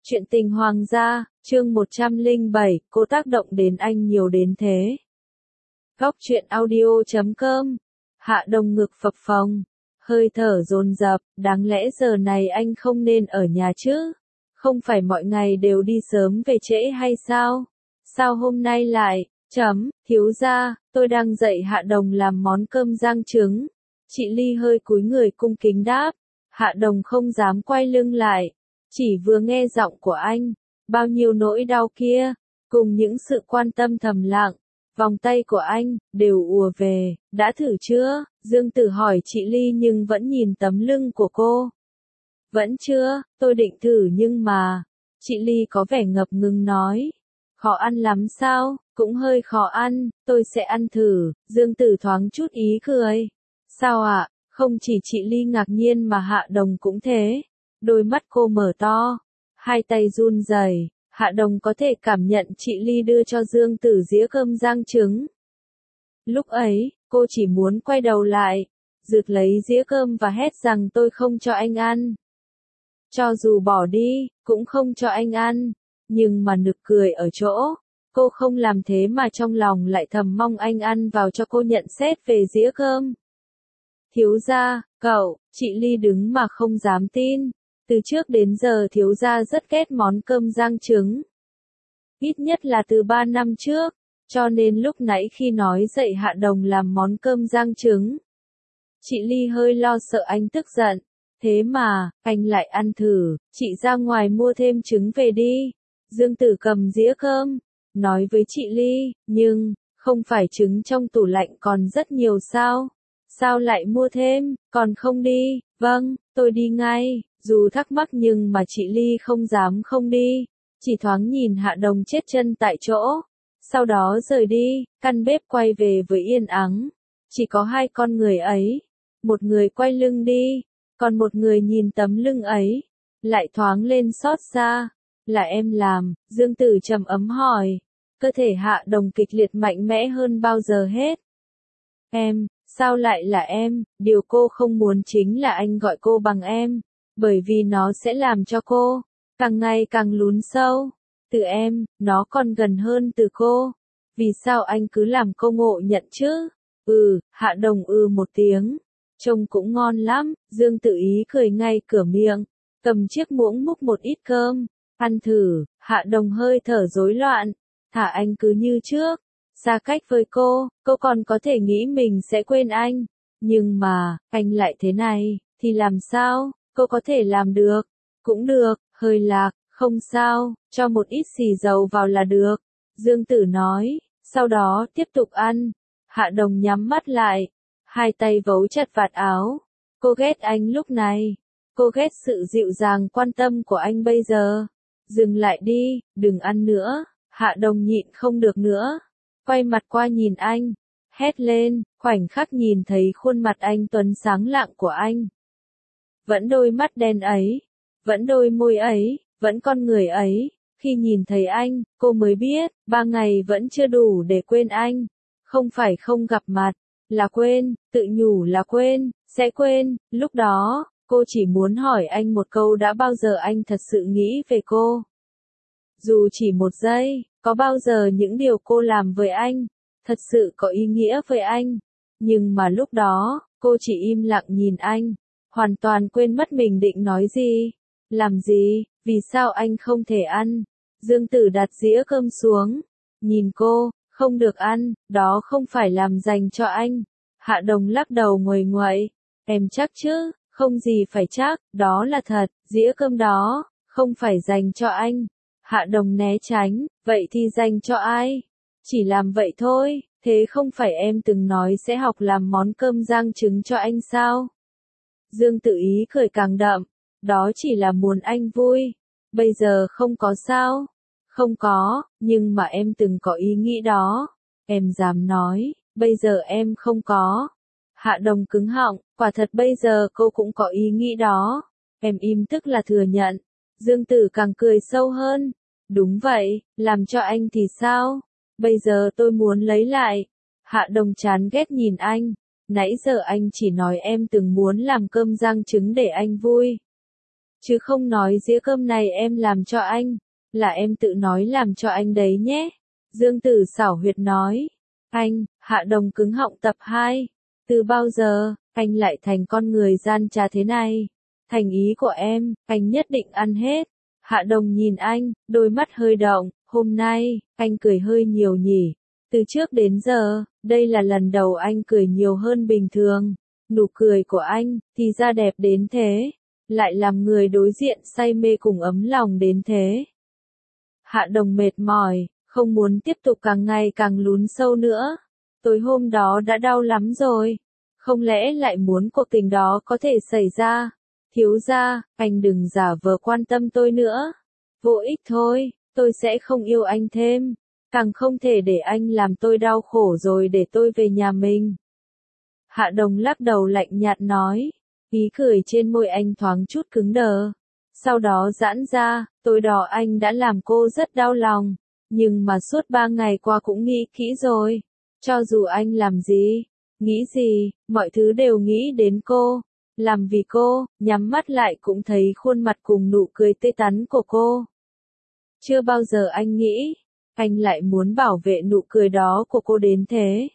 Chuyện tình hoàng gia, chương 107, cô tác động đến anh nhiều đến thế. Góc truyện audio.com. Hạ Đồng ngực phập phồng, hơi thở dồn dập, đáng lẽ giờ này anh không nên ở nhà chứ? Không phải mọi ngày đều đi sớm về trễ hay sao? Sao hôm nay lại, thiếu gia, tôi đang dạy Hạ Đồng làm món cơm rang trứng. Chị Ly hơi cúi người cung kính đáp. Hạ Đồng không dám quay lưng lại. Chỉ vừa nghe giọng của anh, bao nhiêu nỗi đau kia, cùng những sự quan tâm thầm lặng, vòng tay của anh, đều ùa về. Đã thử chưa? Dương Tử hỏi chị Ly nhưng vẫn nhìn tấm lưng của cô. Vẫn chưa, tôi định thử nhưng mà, chị Ly có vẻ ngập ngừng nói. Khó ăn lắm sao? Cũng hơi khó ăn, tôi sẽ ăn thử. Dương Tử thoáng chút ý cười. Sao ạ? Không chỉ chị Ly ngạc nhiên mà Hạ Đồng cũng thế. Đôi mắt cô mở to, hai tay run rẩy. Hạ Đồng có thể cảm nhận chị Ly đưa cho Dương Tử dĩa cơm rang trứng. Lúc ấy, cô chỉ muốn quay đầu lại, rượt lấy dĩa cơm và hét rằng tôi không cho anh ăn. Cho dù bỏ đi, cũng không cho anh ăn. Nhưng mà nực cười ở chỗ, cô không làm thế mà trong lòng lại thầm mong anh ăn vào cho cô nhận xét về dĩa cơm. Thiếu gia, cậu, chị Ly đứng mà không dám tin. Từ trước đến giờ thiếu gia rất ghét món cơm rang trứng. Ít nhất là từ 3 năm trước, cho nên lúc nãy khi nói dạy Hạ Đồng làm món cơm rang trứng, chị Ly hơi lo sợ anh tức giận. Thế mà, anh lại ăn thử, chị ra ngoài mua thêm trứng về đi. Dương Tử cầm dĩa cơm, nói với chị Ly, nhưng, không phải trứng trong tủ lạnh còn rất nhiều sao? Sao lại mua thêm, còn không đi? Vâng, tôi đi ngay. Dù thắc mắc nhưng mà chị Ly không dám không đi, chỉ thoáng nhìn Hạ Đồng chết chân tại chỗ, sau đó rời đi. Căn bếp quay về với yên ắng, chỉ có hai con người ấy, một người quay lưng đi, còn một người nhìn tấm lưng ấy, lại thoáng lên xót xa. Là em làm? Dương Tử trầm ấm hỏi. Cơ thể Hạ Đồng kịch liệt mạnh mẽ hơn bao giờ hết. Em, sao lại là em? Điều cô không muốn chính là anh gọi cô bằng em. Bởi vì nó sẽ làm cho cô càng ngày càng lún sâu. Từ em, nó còn gần hơn từ cô. Vì sao anh cứ làm cô ngộ nhận chứ? Hạ Đồng một tiếng. Trông cũng ngon lắm. Dương Tử ý cười ngay cửa miệng, cầm chiếc muỗng múc một ít cơm. Ăn thử. Hạ Đồng hơi thở rối loạn. Thả anh cứ như trước. Xa cách với cô còn có thể nghĩ mình sẽ quên anh. Nhưng mà, anh lại thế này, thì làm sao? Cô có thể làm được. Cũng được, hơi lạc, không sao, cho một ít xì dầu vào là được. Dương Tử nói, sau đó tiếp tục ăn. Hạ Đồng nhắm mắt lại, hai tay vấu chặt vạt áo. Cô ghét anh lúc này. Cô ghét sự dịu dàng quan tâm của anh bây giờ. Dừng lại đi, đừng ăn nữa. Hạ Đồng nhịn không được nữa. Quay mặt qua nhìn anh. Hét lên, khoảnh khắc nhìn thấy khuôn mặt anh tuấn sáng lạng của anh. Vẫn đôi mắt đen ấy, vẫn đôi môi ấy, vẫn con người ấy. Khi nhìn thấy anh, cô mới biết, 3 ngày vẫn chưa đủ để quên anh. Không phải không gặp mặt, là quên, tự nhủ là quên, sẽ quên. Lúc đó, cô chỉ muốn hỏi anh một câu, đã bao giờ anh thật sự nghĩ về cô? Dù chỉ một giây, có bao giờ những điều cô làm với anh, thật sự có ý nghĩa với anh? Nhưng mà lúc đó, cô chỉ im lặng nhìn anh. Hoàn toàn quên mất mình định nói gì, làm gì, vì sao anh không thể ăn. Dương Tử đặt dĩa cơm xuống, nhìn cô, không được ăn, đó không phải làm dành cho anh. Hạ Đồng lắc đầu nguầy nguậy, em chắc chứ? Không gì phải chắc, đó là thật, dĩa cơm đó, không phải dành cho anh. Hạ Đồng né tránh, vậy thì dành cho ai? Chỉ làm vậy thôi, thế không phải em từng nói sẽ học làm món cơm rang trứng cho anh sao? Dương Tử ý cười càng đậm, đó chỉ là muốn anh vui. Bây giờ không có sao? Không có, nhưng mà em từng có ý nghĩ đó. Em dám nói, bây giờ em không có. Hạ Đồng cứng họng, quả thật bây giờ cô cũng có ý nghĩ đó. Em im tức là thừa nhận. Dương Tử càng cười sâu hơn. Đúng vậy, làm cho anh thì sao? Bây giờ tôi muốn lấy lại. Hạ Đồng chán ghét nhìn anh. Nãy giờ anh chỉ nói em từng muốn làm cơm rang trứng để anh vui. chứ không nói dĩa cơm này em làm cho anh, là em tự nói làm cho anh đấy nhé. Dương Tử xảo huyệt nói. Anh, Hạ Đồng cứng họng tập 2. Từ bao giờ, anh lại thành con người gian trá thế này? Thành ý của em, anh nhất định ăn hết. Hạ Đồng nhìn anh, đôi mắt hơi động, hôm nay, anh cười hơi nhiều nhỉ. Từ trước đến giờ, đây là lần đầu anh cười nhiều hơn bình thường. Nụ cười của anh, thì ra đẹp đến thế. Lại làm người đối diện say mê cùng ấm lòng đến thế. Hạ Đồng mệt mỏi, không muốn tiếp tục càng ngày càng lún sâu nữa. Tối hôm đó đã đau lắm rồi. Không lẽ lại muốn cuộc tình đó có thể xảy ra? Thiếu gia, anh đừng giả vờ quan tâm tôi nữa. Vô ích thôi, tôi sẽ không yêu anh thêm. Càng không thể để anh làm tôi đau khổ rồi để tôi về nhà mình. Hạ Đồng lắc đầu lạnh nhạt nói. Ý cười trên môi anh thoáng chút cứng đờ. Sau đó giãn ra, tối đó anh đã làm cô rất đau lòng. Nhưng mà suốt 3 ngày qua cũng nghĩ kỹ rồi. Cho dù anh làm gì, nghĩ gì, mọi thứ đều nghĩ đến cô. Làm vì cô, nhắm mắt lại cũng thấy khuôn mặt cùng nụ cười tươi tắn của cô. Chưa bao giờ anh nghĩ, anh lại muốn bảo vệ nụ cười đó của cô đến thế.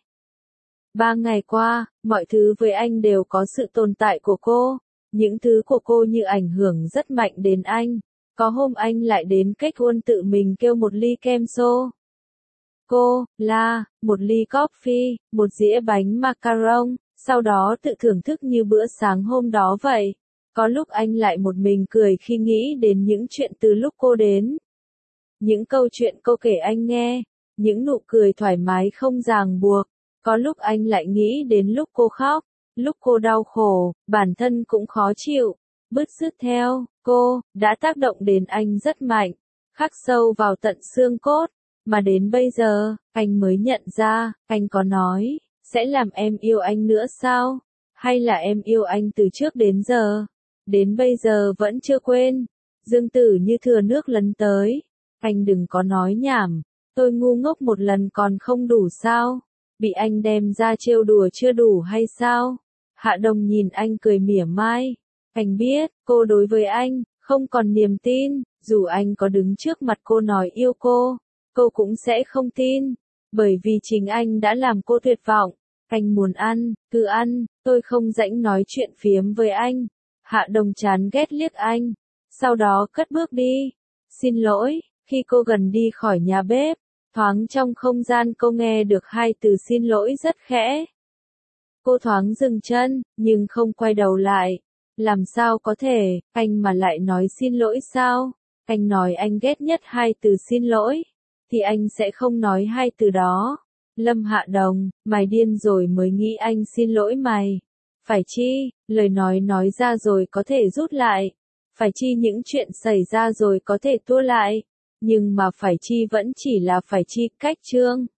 3 ngày qua, mọi thứ với anh đều có sự tồn tại của cô. Những thứ của cô như ảnh hưởng rất mạnh đến anh. Có hôm anh lại đến cách Won tự mình kêu một ly kem xô. Cô, một ly coffee, một dĩa bánh macaron, sau đó tự thưởng thức như bữa sáng hôm đó vậy. Có lúc anh lại một mình cười khi nghĩ đến những chuyện từ lúc cô đến. Những câu chuyện cô kể anh nghe, những nụ cười thoải mái không ràng buộc. Có lúc anh lại nghĩ đến lúc cô khóc, lúc cô đau khổ, bản thân cũng khó chịu. Bứt rứt theo, cô, đã tác động đến anh rất mạnh, khắc sâu vào tận xương cốt. Mà đến bây giờ, anh mới nhận ra, anh có nói, sẽ làm em yêu anh nữa sao? Hay là em yêu anh từ trước đến giờ? Đến bây giờ vẫn chưa quên. Dương Tử như thừa nước lấn tới. Anh đừng có nói nhảm, tôi ngu ngốc một lần còn không đủ sao? Bị anh đem ra trêu đùa chưa đủ hay sao? Hạ Đồng nhìn anh cười mỉa mai. Anh biết, cô đối với anh, không còn niềm tin, dù anh có đứng trước mặt cô nói yêu cô cũng sẽ không tin. Bởi vì chính anh đã làm cô tuyệt vọng. Anh muốn ăn, cứ ăn, tôi không rảnh nói chuyện phiếm với anh. Hạ Đồng chán ghét liếc anh. Sau đó cất bước đi. Xin lỗi, khi cô gần đi khỏi nhà bếp, thoáng trong không gian cô nghe được 2 từ xin lỗi rất khẽ. Cô thoáng dừng chân, nhưng không quay đầu lại. Làm sao có thể, anh mà lại nói xin lỗi sao? Anh nói anh ghét nhất 2 từ xin lỗi, thì anh sẽ không nói 2 từ đó. Lâm Hạ Đồng, mày điên rồi mới nghĩ anh xin lỗi mày. Phải chi, lời nói ra rồi có thể rút lại. Phải chi những chuyện xảy ra rồi có thể tua lại. Nhưng mà phải chi vẫn chỉ là phải chi, cách chương.